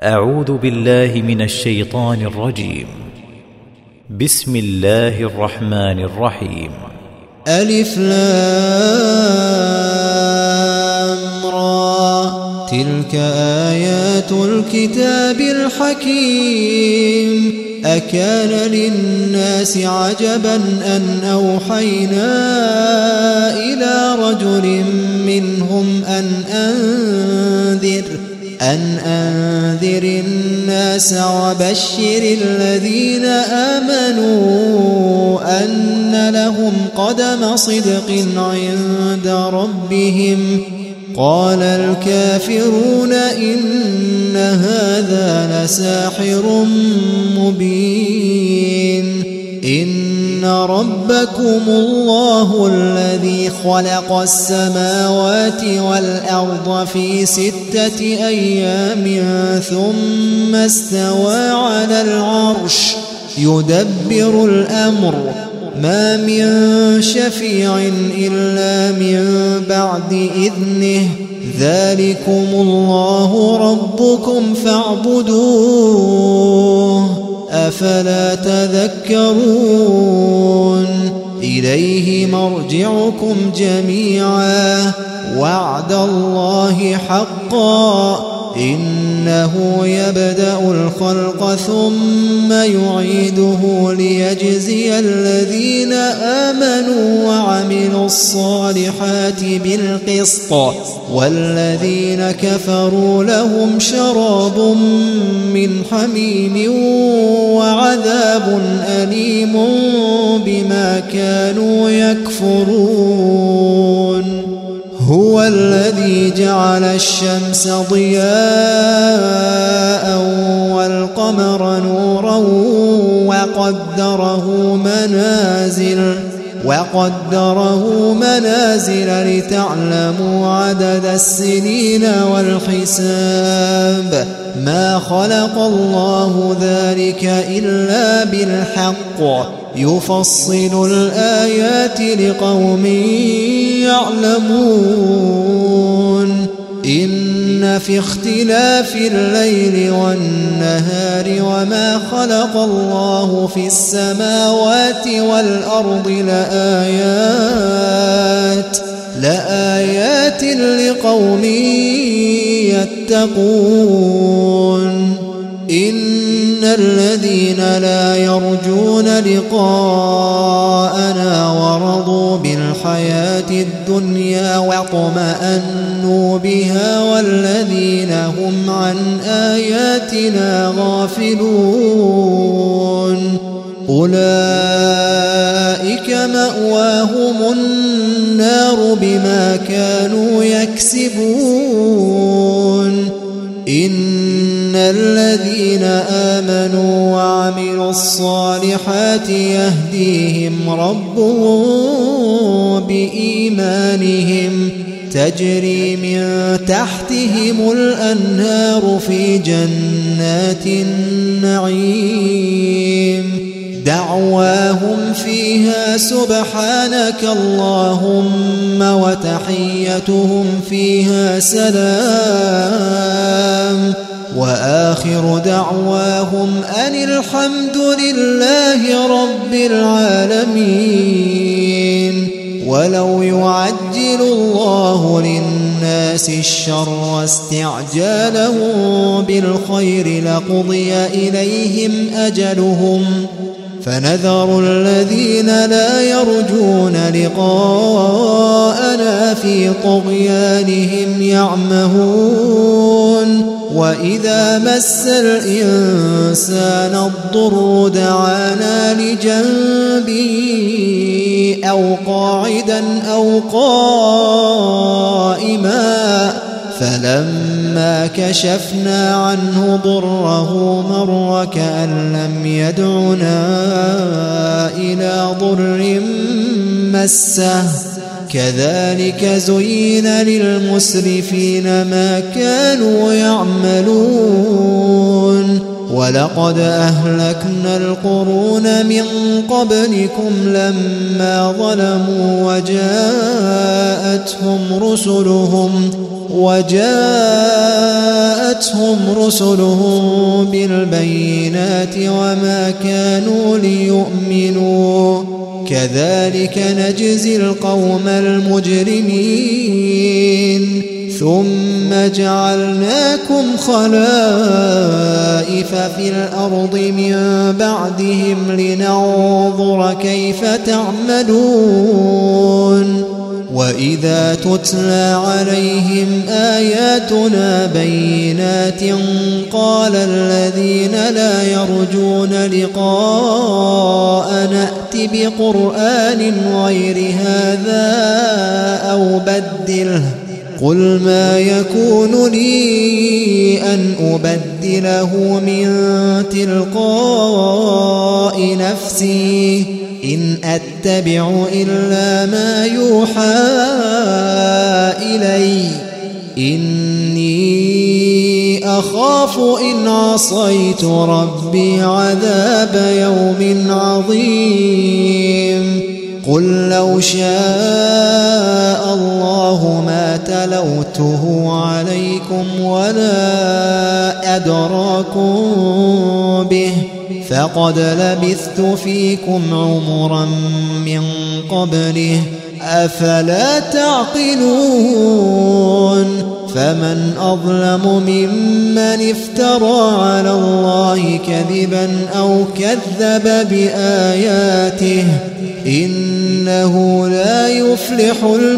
أعوذ بالله من الشيطان الرجيم. بسم الله الرحمن الرحيم. ألف لام را، تلك آيات الكتاب الحكيم. أكان للناس عجبا أن أوحينا إلى رجل منهم أن أنذر الناس وبشر الذين آمنوا أن لهم قدم صدق عند ربهم. قال الكافرون إن هذا لساحر مبين. إن ربكم الله الذي خلق السماوات والأرض في 6 أيام ثم استوى على العرش يدبر الأمر، ما من شفيع إلا من بعد إذنه. ذلكم الله ربكم فاعبدوه، أفلا تذكرون. إليه مرجعكم جميعا، وعد الله حقا، إنه يبدأ الخلق ثم يعيده ليجزي الذين آمنوا وعملوا الصالحات بالقسط، والذين كفروا لهم شراب من حميم وعذاب أليم بما كانوا يكفرون. هو الذي جعل الشمس ضياء والقمر نورا وقدره منازل لتعلموا عدد السنين والحساب. ما خلق الله ذلك إلا بالحق، يفصل الآيات لقوم يعلمون. إن في اختلاف الليل والنهار وما خلق الله في السماوات والأرض لآيات لقوم يتقون. إن الذين لا يرجون لقاءنا ورضوا بالحياة الدنيا واطمأنوا بها والذين هم عن آياتنا غافلون أولئك مأواهم النار بما كانوا يكسبون. إن الذين آمنوا وعملوا الصالحات يهديهم ربهم بإيمانهم، تجري من تحتهم الأنهار في جنات النعيم. دعواهم فيها سبحانك اللهم وتحيتهم فيها سلام، وآخر دعواهم أن الحمد لله رب العالمين. ولو يعجل الله للناس الشر استعجالهم بالخير لقضي إليهم أجلهم، فنذر الذين لا يرجون لقاءنا في طغيانهم يعمهون. وإذا مس الإنسان الضر دعانا لجنبه أو قاعدا أو قائما، فلما كشفنا عنه ضره مر كأن لم يدعنا إلى ضر مسه. كذلك زين للمسرفين ما كانوا يعملون. ولقد أهلكنا القرون من قبلكم لما ظلموا وجاءتهم رسلهم بالبينات وما كانوا ليؤمنوا كذلك نجزي القوم المجرمين ثم جعلناكم خلائف في الأرض من بعدهم لننظر كيف تعملون وإذا تتلى عليهم آياتنا بينات قال الذين لا يرجون لقاءنا ائت بقرآن غير هذا أو بدله قل ما يكون لي أن أبدله من تلقاء نفسي إن أتبع إلا ما يوحى إلي إني أخاف إن عصيت ربي عذاب يوم عظيم قل لو شاء الله ما تلوته عليكم ولا أدراكم به فقد لبثت فيكم عمرا من قبله أفلا تعقلون فمن أظلم ممن افترى على الله كذبا أو كذب بآياته إنه لا يفلح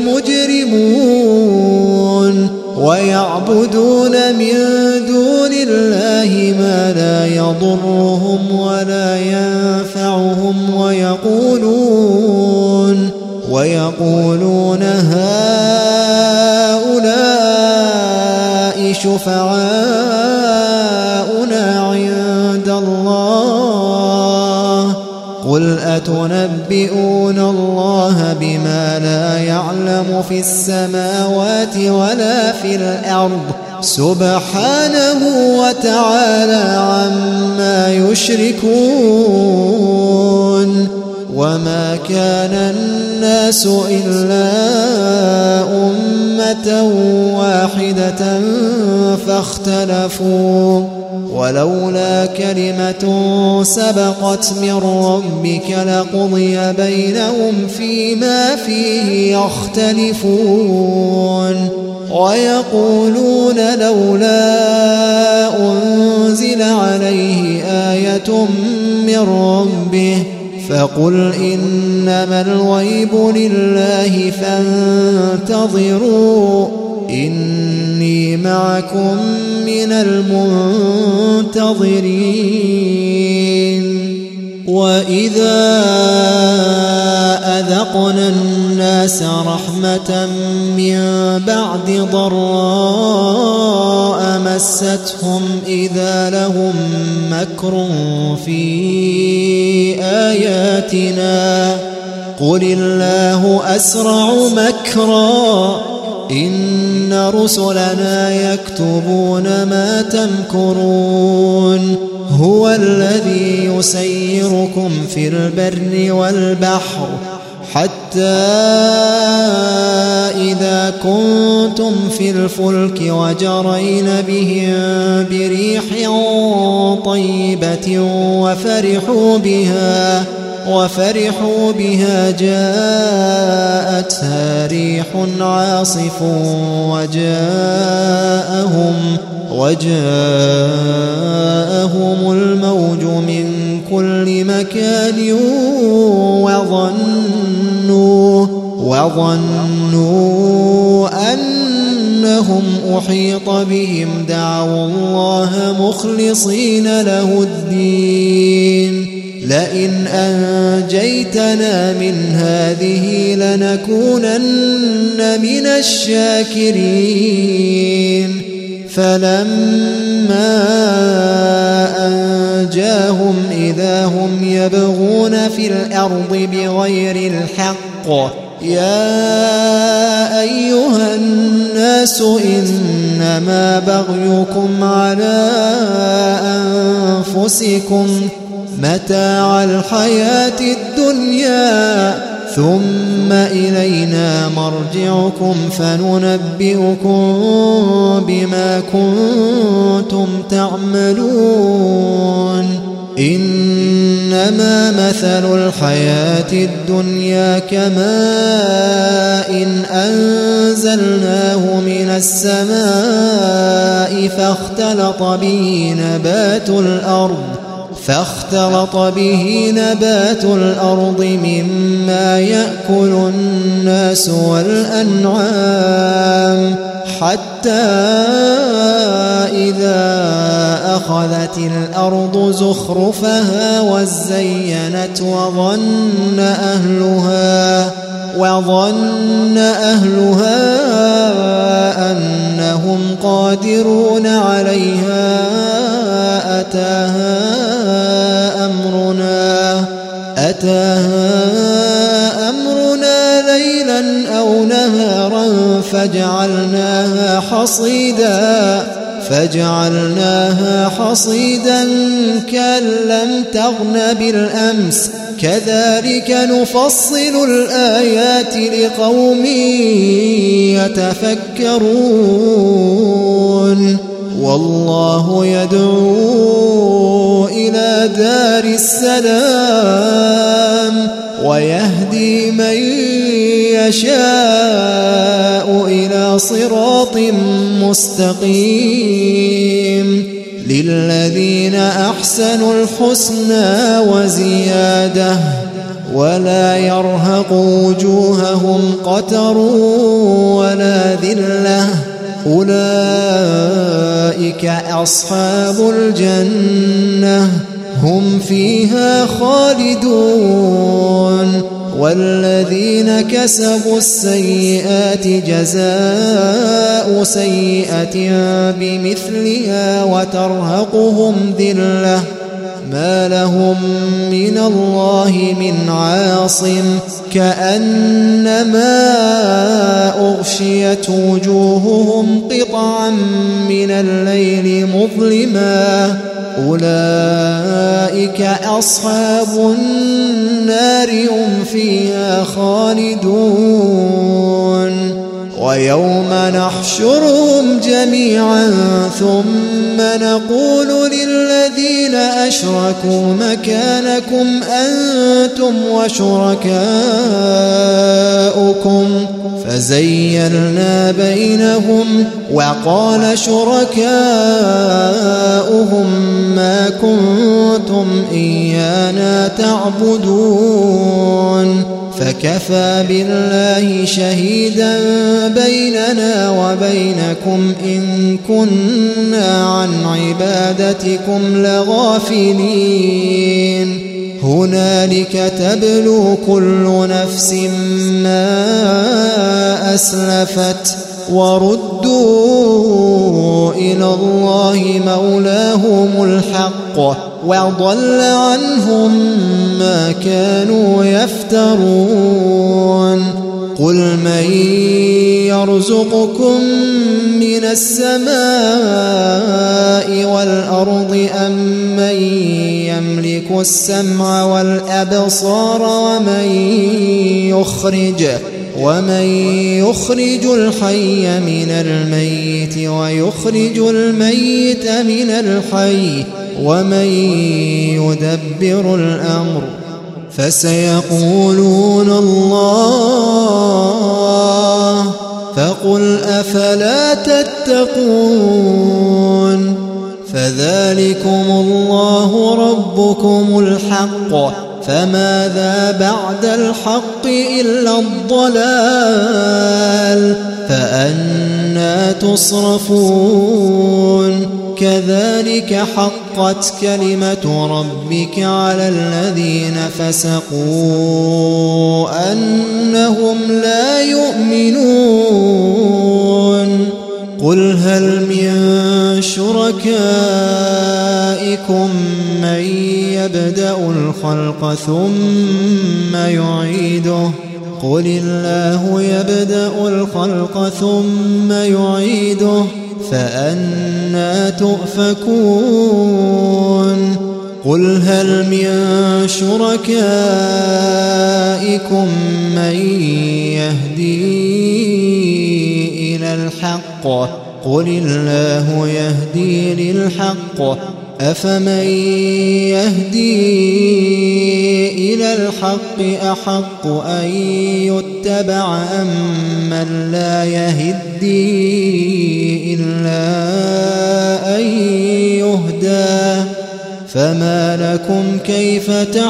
المجرمون ويعبدون من دون الله ما لا يضرهم ولا ينفعهم ويقولون هؤلاء شفعاؤنا عند الله قل أتنبئون الله بما لا يعلم في السماوات ولا في الأرض سبحانه وتعالى عما يشركون وما كان الناس إلا أمة واحدة فاختلفوا ولولا كلمة سبقت من ربك لقضي بينهم فيما فيه يختلفون ويقولون لولا أنزل عليه آية من ربه فقل إنما الغيب لله فانتظروا إني معكم من المنتظرين وإذا أذقنا الناس رحمة من بعد ضراء مستهم إذا لهم مكر في آياتنا قل الله أسرع مكرا إن رسلنا يكتبون ما تمكرون هو الذي يسيركم في البر والبحر حتى إذا كنتم في الفلك وجرين بهم بريح طيبة وفرحوا بها جاءتها ريح عاصف وجاءهم الموج من كل مكان وظنوا أنهم أحيط بهم دعوا الله مخلصين له الدين لئن أنجيتنا من هذه لنكونن من الشاكرين فلما أنجاهم إذا هم يبغون في الأرض بغير الحق يا أيها الناس إنما بغيكم على أنفسكم متاع الحياة الدنيا ثم إلينا مرجعكم فننبئكم بما كنتم تعملون إنما مثل الحياة الدنيا كماء أنزلناه من السماء فاختلط به نبات الأرض مما يأكل الناس والأنعام حتى إذا أخذت الأرض زخرفها وزينت وظن أهلها أنهم قادرون عليها أتاها أمرنا ليلا أو نهارا فجعلناها حصيدا كأن لم تغن بالأمس كذلك نفصل الآيات لقوم يتفكرون والله يدعو إلى دار السلام ويهدي من يشاء إلى صراط مستقيم للذين أحسنوا الحسنى وزيادة ولا يرهق وجوههم قتر ولا ذلة أولئك أصحاب الجنة هم فيها خالدون والذين كسبوا السيئات جزاء سيئة بمثلها وترهقهم ذلة ما لهم من الله من عاصم كأنما أغشيت وجوههم قطعا من الليل مظلما أولئك أصحاب النار هم فيها خالدون ويوم نحشرهم جميعا ثم نقول للذين أشركوا مكانكم أنتم وشركاؤكم فزيّلنا بينهم وقال شركاؤهم ما كنتم إيانا تعبدون فكفى بالله شهيدا بيننا وبينكم إن كنا عن عبادتكم لغافلين هنالك تبلو كل نفس ما أسلفت وردوا إلى الله مولاهم الحق وضل عنهم ما كانوا يفترون قل من يرزقكم من السماء والأرض أم من يملك السمع والأبصار ومن يخرج الحي من الميت ويخرج الميت من الحي ومن يدبر الأمر فسيقولون الله فقل أفلا تتقون فذلكم الله ربكم الحق فماذا بعد الحق إلا الضلال فأنى تصرفون كذلك حقت كلمة ربك على الذين فسقوا أنهم لا يؤمنون قل هل من شركائكم من يبدأ الخلق ثم يعيده قل الله يبدأ الخلق ثم يعيده فأنى تؤفكون قل هل من شركائكم من يهدي إلى الحق قل الله يهدي للحق أفمن يهدي إلى الحق أحق أن يتبع أم من لا يهدي إلا أن يهدى فما لكم كيف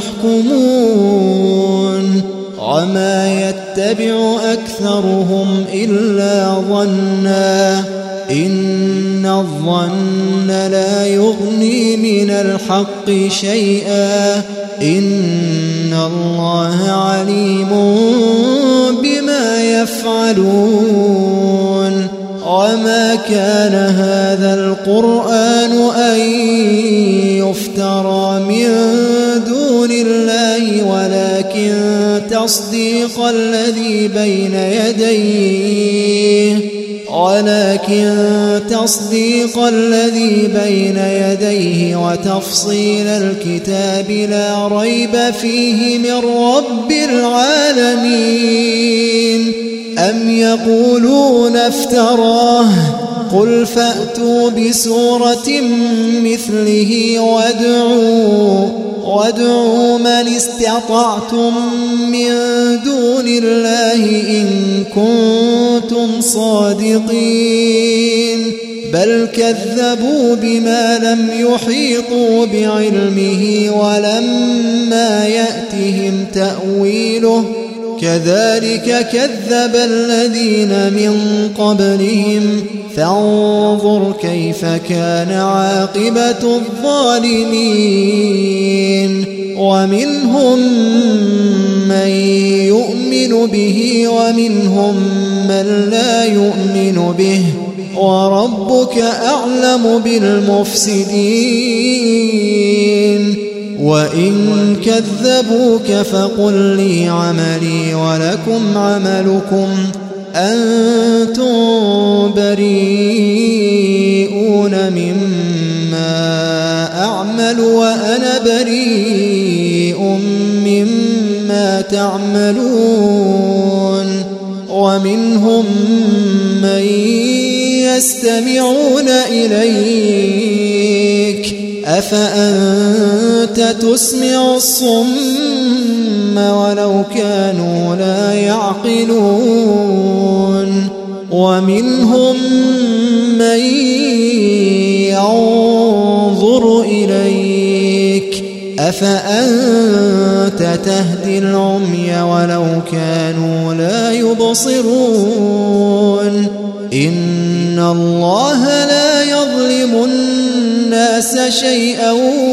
تحكمون وما يتبع أكثرهم إلا ظنا إن الظن لا يغني من الحق شيئا إن الله عليم بما يفعلون وما كان هذا القرآن أن يفترى من دون الله ولكن تصديق الذي بين يديه وتفصيل الكتاب لا ريب فيه من رب العالمين أم يقولون افتراه قل فأتوا بسورة مثله وادعوا من استطعتم من دون الله إن كنتم صادقين بل كذبوا بما لم يحيطوا بعلمه ولما يأتهم تأويله كذلك كذب الذين من قبلهم فانظر كيف كان عاقبة الظالمين ومنهم من يؤمن به ومنهم من لا يؤمن به وربك أعلم بالمفسدين وإن كذبوك فقل لي عملي ولكم عملكم أنتم بريئون مما أعمل وأنا بريء مما تعملون ومنهم من يستمعون إليك أفأنت تسمع الصم ولو كانوا لا يعقلون ومنهم من ينظر إليك أفأنت تهدي العمي ولو كانوا لا يبصرون إن الله لا يظلم الناس شيئا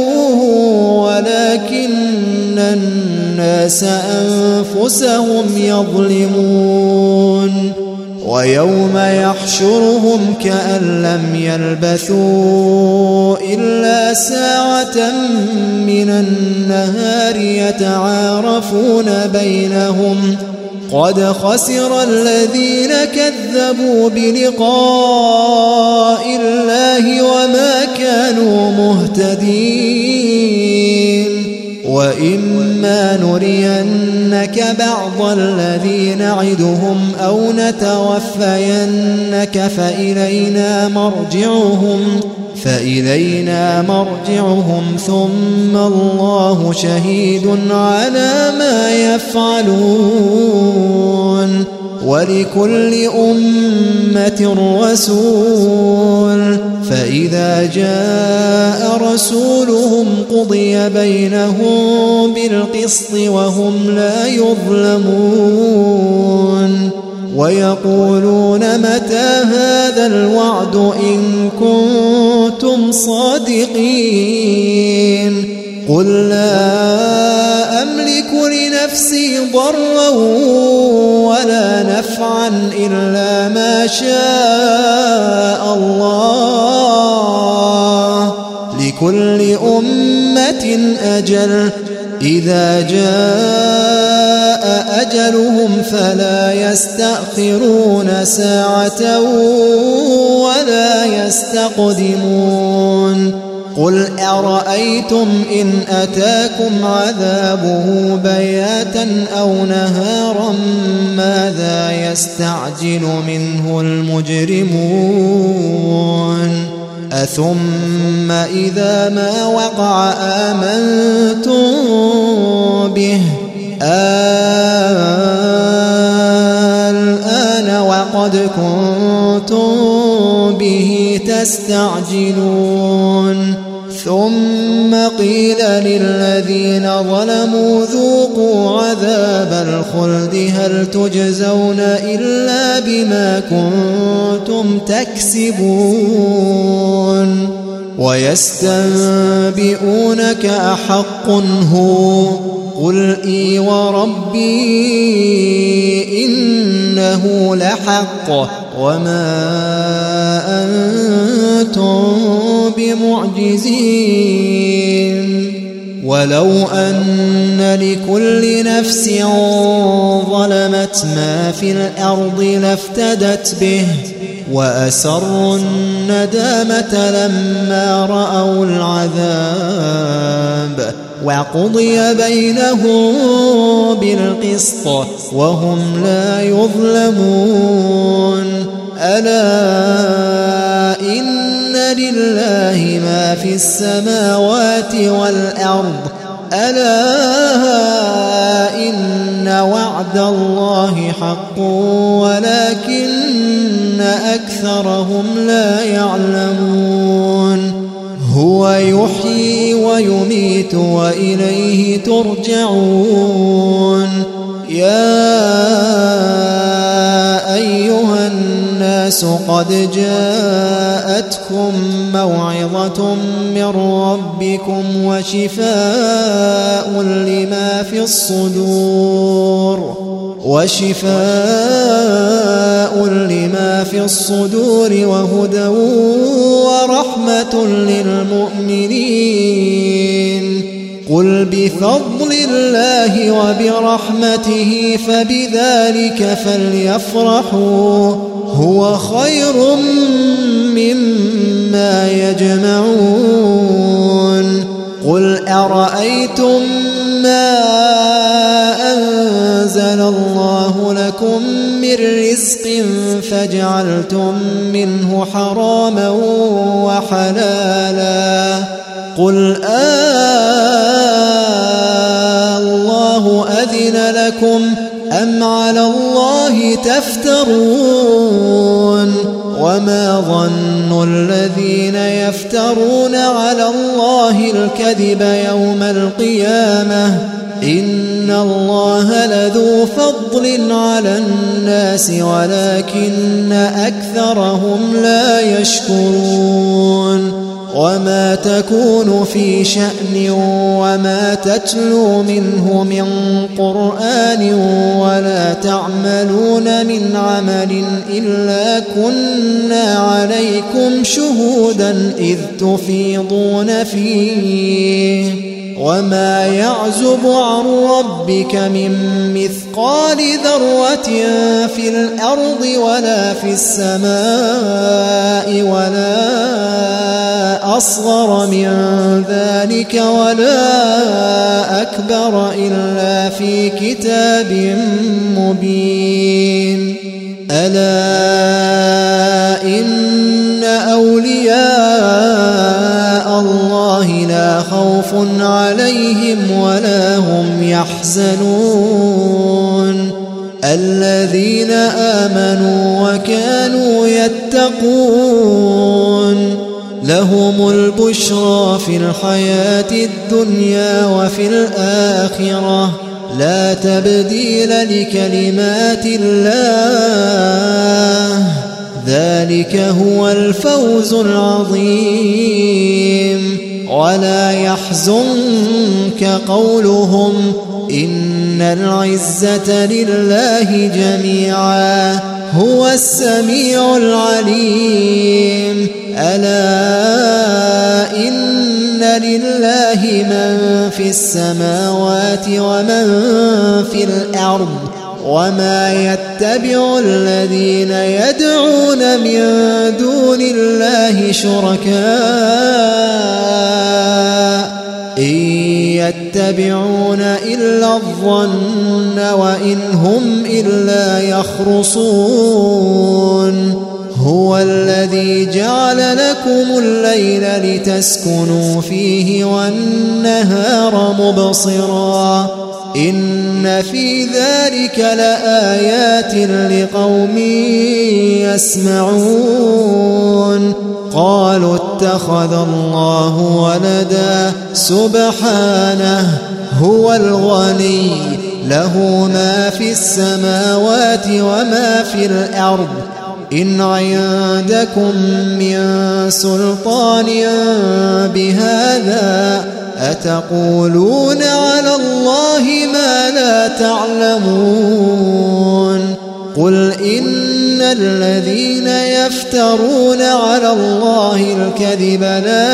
ولكن الناس أنفسهم يظلمون ويوم يحشرهم كأن لم يلبثوا إلا ساعة من النهار يتعارفون بينهم قد خسر الذين كذبوا بلقاء الله وما كانوا مهتدين وإما نرينك بعض الذي نعدهم أو نتوفينك فإلينا مرجعهم ثم الله شهيد على ما يفعلون ولكل أمة رسول فإذا جاء رسولهم قضي بينهم بالقسط وهم لا يظلمون ويقولون متى هذا الوعد إن كنتم صادقين قل لا أملك لنفسي ضرا ولا نفعا إلا ما شاء الله لكل أمة أجل إذا جاء أجلهم فلا يستأخرون ساعة ولا يستقدمون قل أرأيتم إن أتاكم عذابه بياتا أو نهارا ماذا يستعجل منه المجرمون أثم إذا ما وقع آمنتم به الآن وقد كنتم به تستعجلون ثم قيل للذين ظلموا ذوقوا عذاب الخلد هل تجزون إلا بما كنتم تكسبون ويستنبئونك أحق هو قل إي وربي إنه لحق وما أنتم بمعجزين ولو أن لكل نفس ظلمت ما في الأرض لافتدت به وأسروا الندامة لما رأوا العذاب وقضي بينهم بالقسط وهم لا يظلمون ألا إن لله ما في السماوات والأرض ألا إن وعد الله حق ولكن أكثرهم لا يعلمون هو يحيي ويميت وإليه ترجعون يا أيها الناس قد جاءتكم موعظة من ربكم وشفاء لما في الصدور وهدى ورحمة للمؤمنين قل بفضل الله وبرحمته فبذلك فليفرحوا هو خير مما يجمعون قل أرأيتم ما أنزل الله لكم من رزق فجعلتم منه حراما وحلالا قل الله أذن لكم أم على الله تفترون وما ظن الذين يفترون على الله الكذب يوم القيامة إن الله لذو فضل على الناس ولكن أكثرهم لا يشكرون وما تكون في شأن وما تتلو منه من قرآن ولا تعملون من عمل إلا كنا عليكم شهودا إذ تفيضون فيه وما يعزب عن ربك من مثقال ذرة في الأرض ولا في السماء ولا أصغر من ذلك ولا أكبر إلا في كتاب مبين ألا إن أولياء الله لا خوف عليهم ولا هم يحزنون الذين آمنوا وكانوا يتقون لهم البشرى في الحياة الدنيا وفي الآخرة لا تبديل لكلمات الله ذلك هو الفوز العظيم ولا يحزنك قولهم إن العزة لله جميعا هو السميع العليم ألا إن لله من في السماوات ومن في الأرض وما يتبع الذين يدعون من دون الله شركاء إن يتبعون إلا الظن وإن هم إلا يخرصون هو الذي جعل لكم الليل لتسكنوا فيه والنهار مبصرا إن في ذلك لآيات لقوم يسمعون قالوا اتخذ الله ولدا سبحانه هو الغني له ما في السماوات وما في الأرض إن عندكم من سلطان بهذا أتقولون على الله ما لا تعلمون قل إن الذين يفترون على الله الكذب لا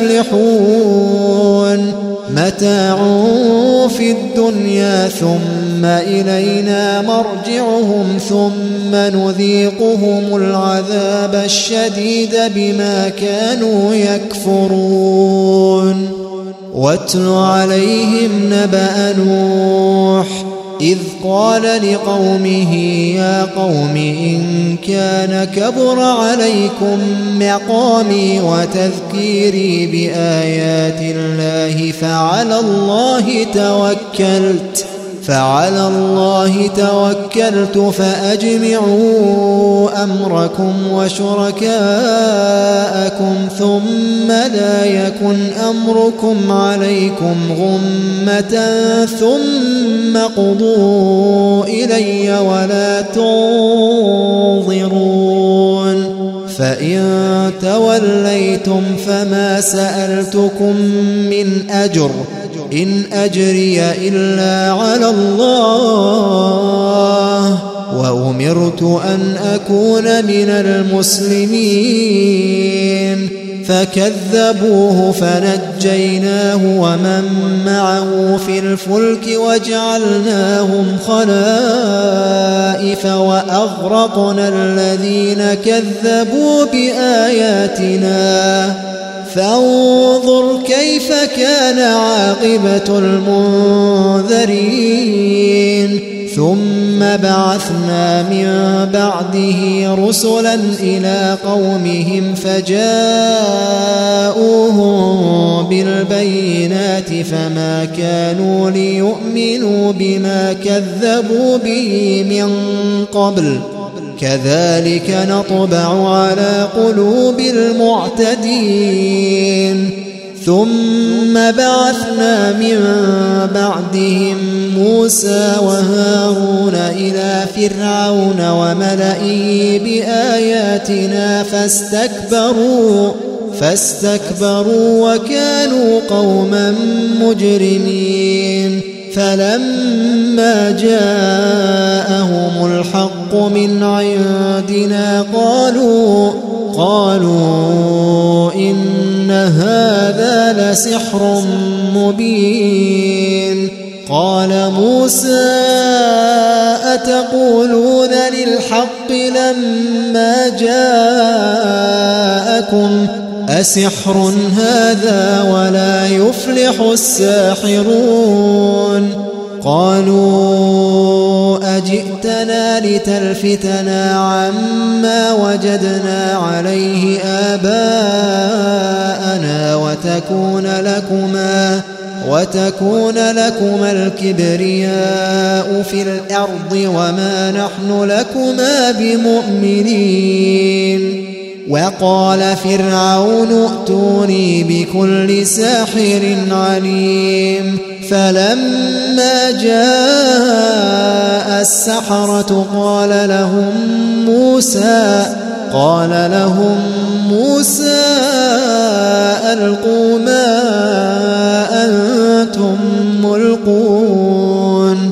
يفلحون متاع في الدنيا ثم إلينا مرجعهم ثم نذيقهم العذاب الشديد بما كانوا يكفرون واتل عليهم نبأ نوح إذ قال لقومه يا قوم إن كان كبر عليكم مقامي وتذكيري بآيات الله فعلى الله توكلت فأجمعوا أمركم وشركاءكم ثم لا يكن أمركم عليكم غمة ثم قضوا إلي ولا تنظرون فإن توليتم فما سألتكم من أجر إن أجري إلا على الله وأمرت أن أكون من المسلمين فكذبوه فنجيناه ومن معه في الفلك وجعلناهم خلائف وأغرقنا الذين كذبوا بآياتنا فانظر كيف كان عاقبة المنذرين ثم بعثنا من بعده رسلا إلى قومهم فجاءوهم بالبينات فما كانوا ليؤمنوا بما كذبوا به من قبل كذلك نطبع على قلوب المعتدين ثم بعثنا من بعدهم موسى وهارون إلى فرعون وملئه بآياتنا فاستكبروا وكانوا قوما مجرمين فلما جاءهم الحق من عندنا قالوا إن هذا لسحر مبين قال موسى أتقولون للحق لما جاءكم أسحر هذا ولا يفلح الساحرون قالوا أجئتنا لتلفتنا عما وجدنا عليه آباءنا وتكون لكما الكبرياء في الأرض وما نحن لكما بمؤمنين وقال فرعون ائتوني بكل ساحر عليم فلما جاء السحرة قال لهم موسى ألقوا ما أنتم ملقون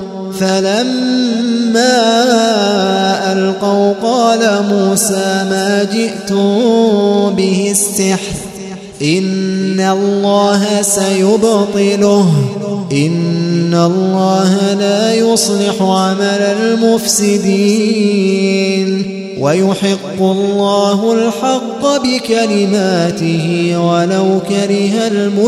فلما ألقوا قال موسى ما جئتم به السحر إن الله سيبطله إن الله لا يصلح عمل المفسدين ويحق الله الحق بكلماته ولو كره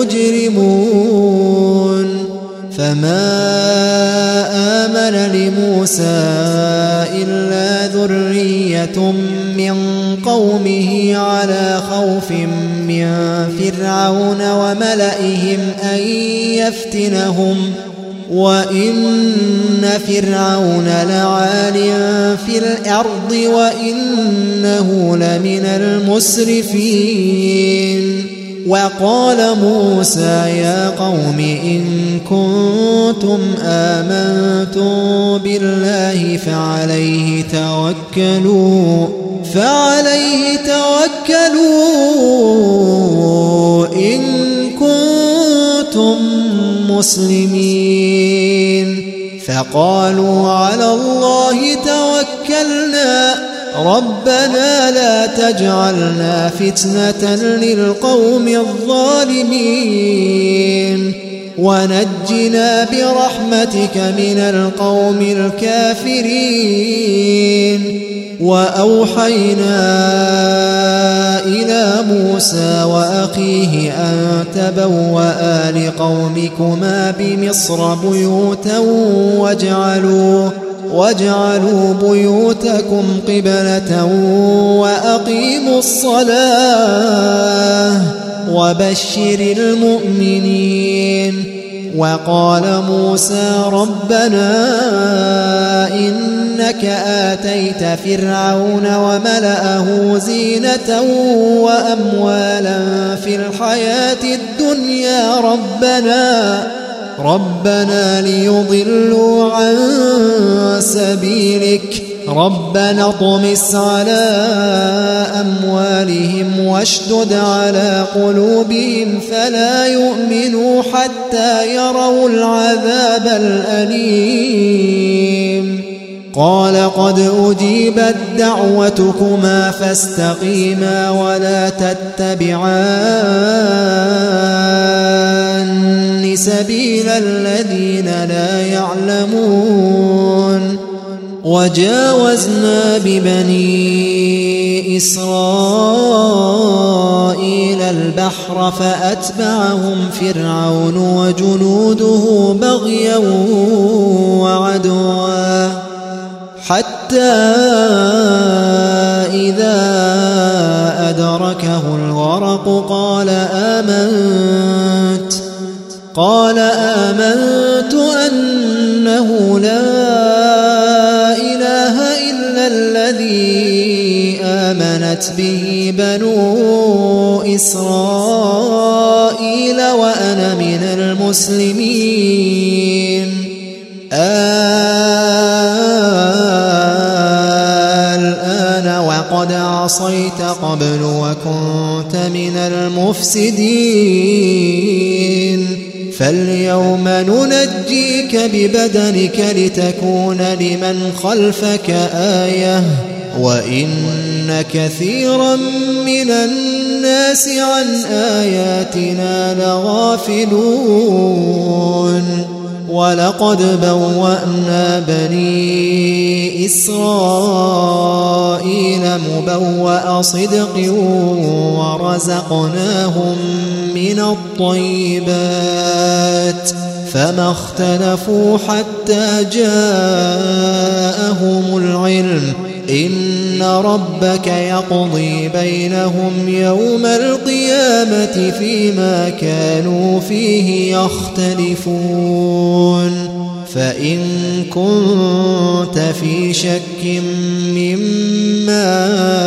المجرمون فما آمن لموسى إلا ذرية من قومه على خوف من فرعون وملئهم أن يفتنهم وإن فرعون لعال في الأرض وإنه لمن المسرفين وقال موسى يا قوم إن كنتم آمنتم بالله فعليه توكلوا إن كنتم مسلمين فقالوا على الله توكلنا ربنا لا تجعلنا فتنة للقوم الظالمين ونجنا برحمتك من القوم الكافرين وأوحينا إلى موسى وأخيه أن تبوأ لقومكما بمصر بيوتا واجعلوا بيوتكم قبلة وأقيموا الصلاة وبشر المؤمنين وقال موسى ربنا إنك آتيت فرعون وملأه زينة وأموالا في الحياة الدنيا ربنا ليضلوا عن سبيلك ربنا اطمس على أموالهم واشدد على قلوبهم فلا يؤمنوا حتى يروا العذاب الأليم قال قد أجيبت دعوتكما فاستقيما ولا تتبعان سبيل الذين لا يعلمون وجاوزنا ببني إسرائيل البحر فأتبعهم فرعون وجنوده بغيا وعدوا حتى إذا أدركه الغرق قال آمنت أنه لا إله إلا الذي آمنت به بنو إسرائيل وأنا من المسلمين الآن وقد عصيت قبل وكنت من المفسدين فاليوم ننجيك ببدنك لتكون لمن خلفك آية وإن كثيرا من الناس عن آياتنا لغافلون ولقد بوأنا بني إسرائيل مبوأ صدق ورزقناهم من الطيبات فما اختلفوا حتى جاءهم العلم إن ربك يقضي بينهم يوم القيامة فيما كانوا فيه يختلفون فإن كنت في شك مما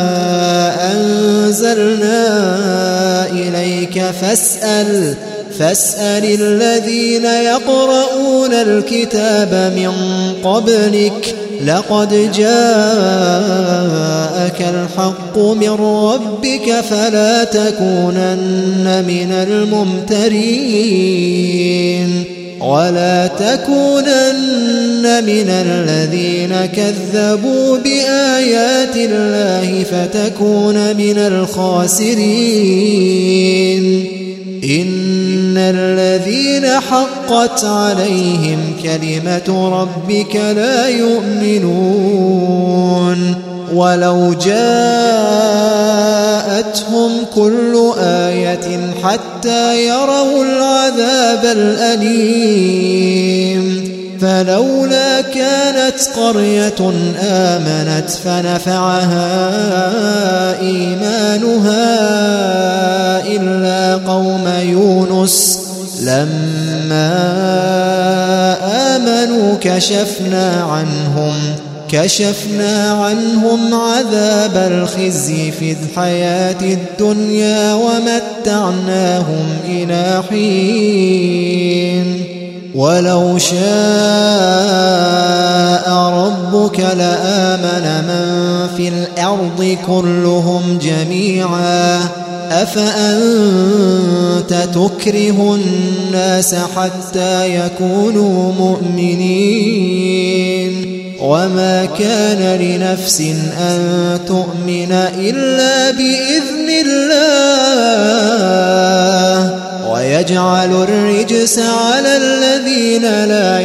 أنزلنا إليك فاسأل الذين يقرؤون الكتاب من قبلك لقد جاءك الحق من ربك فلا تكونن من الممترين ولا تكونن من الذين كذبوا بآيات الله فتكون من الخاسرين إن الذين حقت عليهم كلمة ربك لا يؤمنون ولو جاءتهم كل آية حتى يروا العذاب الأليم فلولا كانت قرية آمنت فنفعها إيمانها إلا قوم يونس لما آمنوا كشفنا عنهم عذاب الخزي في الحياة الدنيا ومتعناهم إلى حين ولو شاء ربك لآمن من في الأرض كلهم جميعا أفأنت تكره الناس حتى يكونوا مؤمنين وما كان لنفس أن تؤمن إلا بإذن الله ويجعل الرجس على الذين لا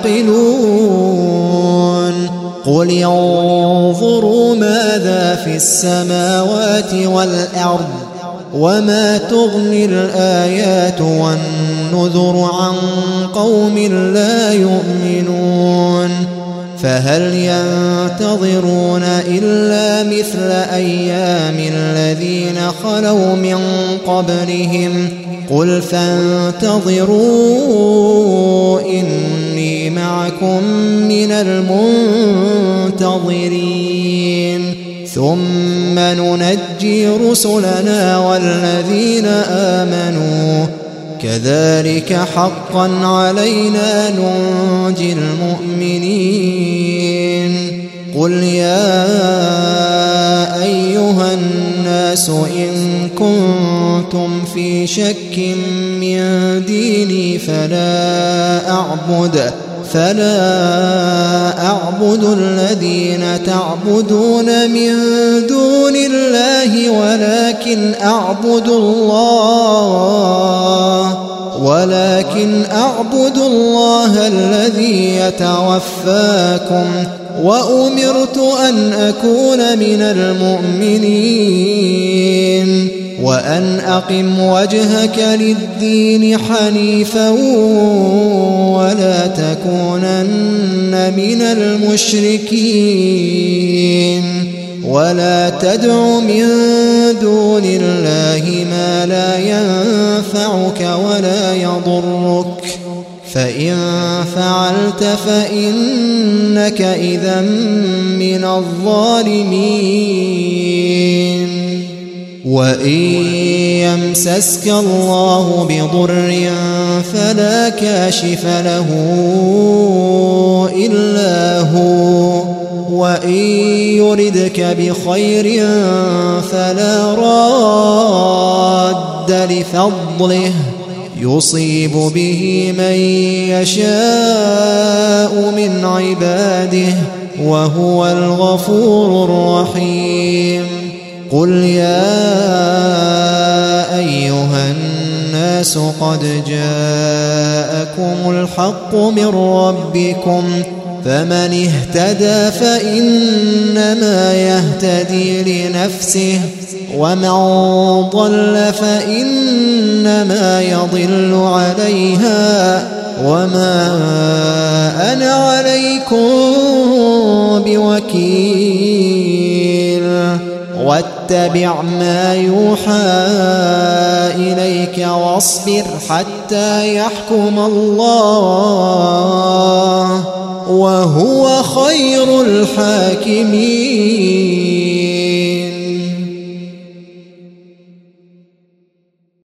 يعقلون قل ينظروا ماذا في السماوات والأرض وما تغني الآيات والنذر عن قوم لا يؤمنون فهل ينتظرون إلا مثل أيام الذين خلوا من قبلهم قل فانتظروا إني معكم من المنتظرين ثم ننجي رسلنا والذين آمنوا كذلك حقا علينا ننجي المؤمنين قل يا أيها الناس إن كنتم في شك من ديني فلا أعبد الذين تعبدون من دون الله ولكن أعبد الله الذي يتوفاكم وأمرت أن أكون من المؤمنين وأن أقم وجهك للدين حنيفا ولا تكونن من المشركين ولا تدع من دون الله ما لا ينفعك ولا يضرك فإن فعلت فإنك إذا من الظالمين وإن يمسسك الله بضر فلا كاشف له إلا هو وإن يردك بخير فلا راد لفضله يصيب به من يشاء من عباده وهو الغفور الرحيم قل يا أيها الناس قد جاءكم الحق من ربكم فمن اهتدى فإنما يهتدي لنفسه ومن ضل فإنما يضل عليها وما أنا عليكم بوكيل واتبع ما يوحى إليك واصبر حتى يحكم الله وهو خير الحاكمين